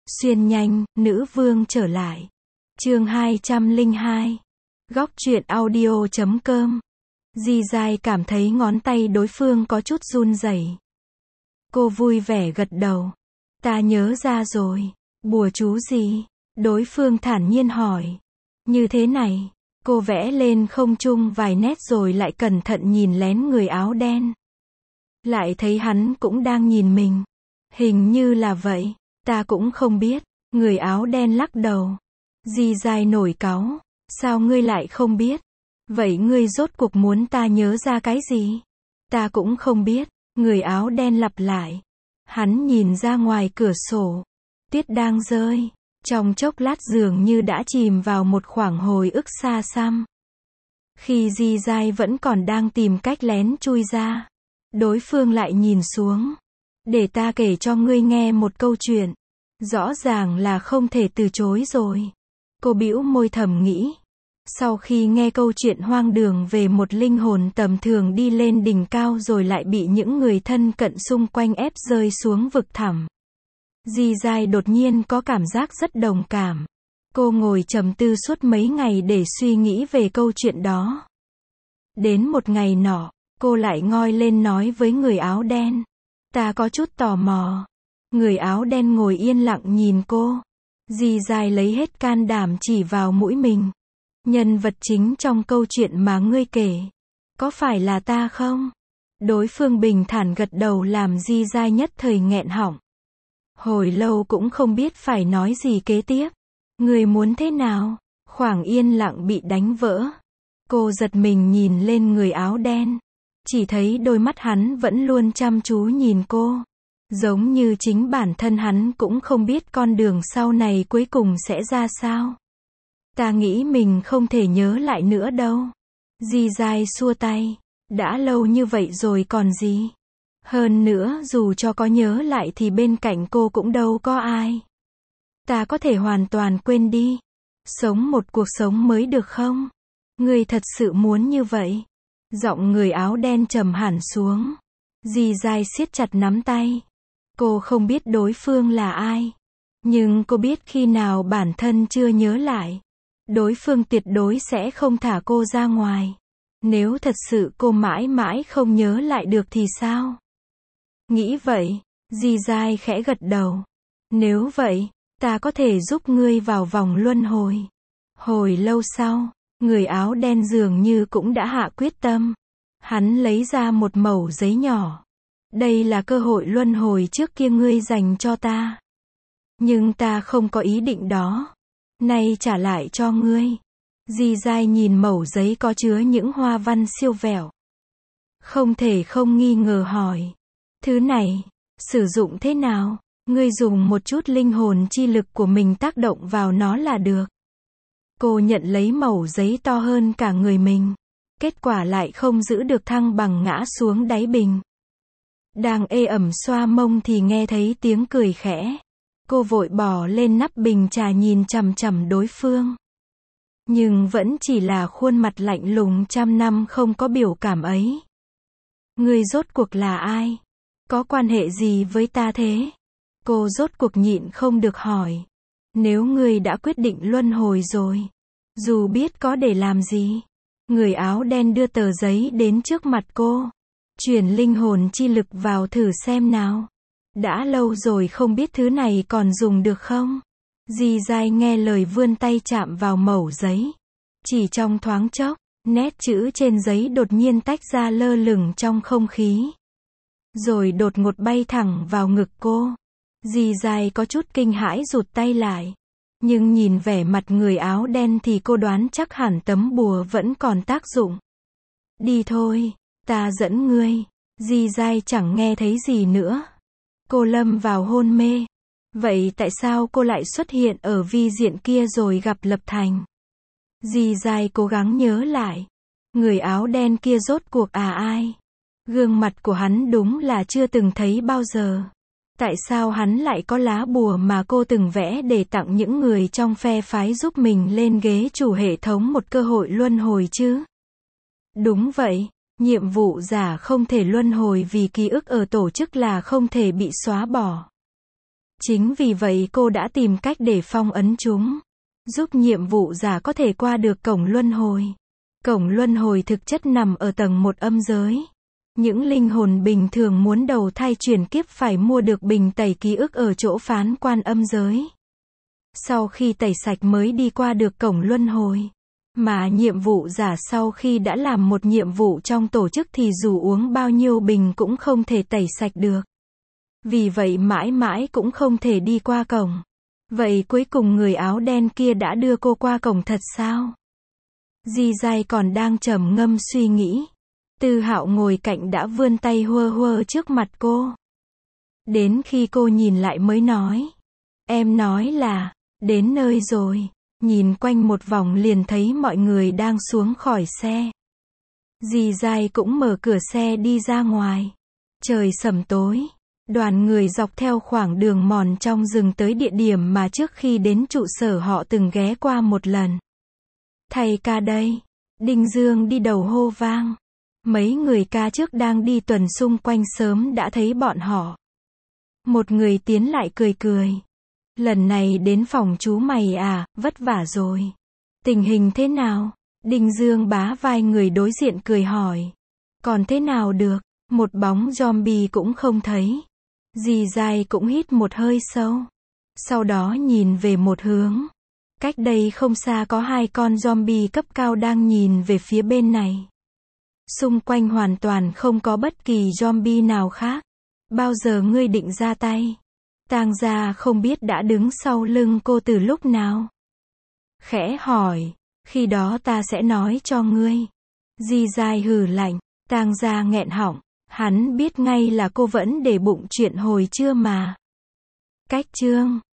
Xuyên nhanh, nữ vương trở lại. Chương 202. Góc truyện audio.com. Di Dai cảm thấy ngón tay đối phương có chút run rẩy. Cô vui vẻ gật đầu. Ta nhớ ra rồi. Bùa chú gì? Đối phương thản nhiên hỏi. Như thế này. Cô vẽ lên không trung vài nét rồi lại cẩn thận nhìn lén người áo đen. Lại thấy hắn cũng đang nhìn mình. Hình như là vậy. Ta cũng không biết. Người áo đen lắc đầu. Di Dai nổi cáu. Sao ngươi lại không biết? Vậy ngươi rốt cuộc muốn ta nhớ ra cái gì? Ta cũng không biết. Người áo đen lặp lại. Hắn nhìn ra ngoài cửa sổ. Tuyết đang rơi. Trong chốc lát dường như đã chìm vào một khoảng hồi ức xa xăm. Khi Di Dai vẫn còn đang tìm cách lén chui ra, đối phương lại nhìn xuống. Để ta kể cho ngươi nghe một câu chuyện. Rõ ràng là không thể từ chối rồi. Cô bĩu môi thầm nghĩ. Sau khi nghe câu chuyện hoang đường về một linh hồn tầm thường đi lên đỉnh cao rồi lại bị những người thân cận xung quanh ép rơi xuống vực thẳm, Di Dai đột nhiên có cảm giác rất đồng cảm. Cô ngồi trầm tư suốt mấy ngày để suy nghĩ về câu chuyện đó. Đến một ngày nọ, cô lại ngoi lên nói với người áo đen. Ta có chút tò mò. Người áo đen ngồi yên lặng nhìn cô. Di Dai lấy hết can đảm chỉ vào mũi mình. Nhân vật chính trong câu chuyện mà ngươi kể, có phải là ta không? Đối phương bình thản gật đầu làm Di Dai nhất thời nghẹn họng. Hồi lâu cũng không biết phải nói gì kế tiếp. Ngươi muốn thế nào? Khoảng yên lặng bị đánh vỡ. Cô giật mình nhìn lên người áo đen. Chỉ thấy đôi mắt hắn vẫn luôn chăm chú nhìn cô. Giống như chính bản thân hắn cũng không biết con đường sau này cuối cùng sẽ ra sao. Ta nghĩ mình không thể nhớ lại nữa đâu. Di Dai xua tay. Đã lâu như vậy rồi còn gì. Hơn nữa dù cho có nhớ lại thì bên cạnh cô cũng đâu có ai. Ta có thể hoàn toàn quên đi. Sống một cuộc sống mới được không? Ngươi thật sự muốn như vậy? Giọng người áo đen trầm hẳn xuống. Di Dai siết chặt nắm tay. Cô không biết đối phương là ai. Nhưng cô biết khi nào bản thân chưa nhớ lại, đối phương tuyệt đối sẽ không thả cô ra ngoài. Nếu thật sự cô mãi mãi không nhớ lại được thì sao? Nghĩ vậy, Di Dai khẽ gật đầu. Nếu vậy, ta có thể giúp ngươi vào vòng luân hồi. Hồi lâu sau, người áo đen dường như cũng đã hạ quyết tâm. Hắn lấy ra một mẩu giấy nhỏ. Đây là cơ hội luân hồi trước kia ngươi dành cho ta. Nhưng ta không có ý định đó. Nay trả lại cho ngươi. Di Dai nhìn mẩu giấy có chứa những hoa văn siêu vẹo. Không thể không nghi ngờ hỏi. Thứ này, sử dụng thế nào? Ngươi dùng một chút linh hồn chi lực của mình tác động vào nó là được. Cô nhận lấy mẩu giấy to hơn cả người mình. Kết quả lại không giữ được thăng bằng ngã xuống đáy bình. Đang ê ẩm xoa mông thì nghe thấy tiếng cười khẽ. Cô vội bỏ lên nắp bình trà nhìn chằm chằm đối phương. Nhưng vẫn chỉ là khuôn mặt lạnh lùng trăm năm không có biểu cảm ấy. Ngươi rốt cuộc là ai? Có quan hệ gì với ta thế? Cô rốt cuộc nhịn không được hỏi. Nếu ngươi đã quyết định luân hồi rồi, dù biết có để làm gì. Người áo đen đưa tờ giấy đến trước mặt cô. Chuyển linh hồn chi lực vào thử xem nào. Đã lâu rồi không biết thứ này còn dùng được không? Di Dai nghe lời vươn tay chạm vào mẩu giấy. Chỉ trong thoáng chốc, nét chữ trên giấy đột nhiên tách ra lơ lửng trong không khí. Rồi đột ngột bay thẳng vào ngực cô. Di Dai có chút kinh hãi rụt tay lại. Nhưng nhìn vẻ mặt người áo đen thì cô đoán chắc hẳn tấm bùa vẫn còn tác dụng. Đi thôi, ta dẫn ngươi. Di Dai chẳng nghe thấy gì nữa. Cô lâm vào hôn mê. Vậy tại sao cô lại xuất hiện ở vi diện kia rồi gặp Lập Thành? Di Dai cố gắng nhớ lại. Người áo đen kia rốt cuộc ai? Gương mặt của hắn đúng là chưa từng thấy bao giờ. Tại sao hắn lại có lá bùa mà cô từng vẽ để tặng những người trong phe phái giúp mình lên ghế chủ hệ thống một cơ hội luân hồi chứ? Đúng vậy, nhiệm vụ giả không thể luân hồi vì ký ức ở tổ chức là không thể bị xóa bỏ. Chính vì vậy cô đã tìm cách để phong ấn chúng, giúp nhiệm vụ giả có thể qua được cổng luân hồi. Cổng luân hồi thực chất nằm ở tầng 1 âm giới. Những linh hồn bình thường muốn đầu thai chuyển kiếp phải mua được bình tẩy ký ức ở chỗ phán quan âm giới. Sau khi tẩy sạch mới đi qua được cổng luân hồi. Mà nhiệm vụ giả sau khi đã làm một nhiệm vụ trong tổ chức thì dù uống bao nhiêu bình cũng không thể tẩy sạch được. Vì vậy mãi mãi cũng không thể đi qua cổng. Vậy cuối cùng người áo đen kia đã đưa cô qua cổng thật sao? Di Dai còn đang trầm ngâm suy nghĩ. Tư Hạo ngồi cạnh đã vươn tay huơ huơ trước mặt cô. Đến khi cô nhìn lại mới nói. Em nói là, đến nơi rồi. Nhìn quanh một vòng liền thấy mọi người đang xuống khỏi xe. Di Dai cũng mở cửa xe đi ra ngoài. Trời sẩm tối. Đoàn người dọc theo khoảng đường mòn trong rừng tới địa điểm mà trước khi đến trụ sở họ từng ghé qua một lần. Thầy ca đây. Đinh Dương đi đầu hô vang. Mấy người ca trước đang đi tuần xung quanh sớm đã thấy bọn họ. Một người tiến lại cười cười. Lần này đến phòng chú mày à, vất vả rồi. Tình hình thế nào? Đinh Dương bá vai người đối diện cười hỏi. Còn thế nào được, một bóng zombie cũng không thấy. Di Dai cũng hít một hơi sâu. Sau đó nhìn về một hướng. Cách đây không xa có 2 con zombie cấp cao đang nhìn về phía bên này. Xung quanh hoàn toàn không có bất kỳ zombie nào khác. Bao giờ ngươi định ra tay? Tang Gia không biết đã đứng sau lưng cô từ lúc nào. Khẽ hỏi, khi đó ta sẽ nói cho ngươi. Di Dai hừ lạnh, Tang Gia nghẹn họng, hắn biết ngay là cô vẫn để bụng chuyện hồi trưa mà. Cách chương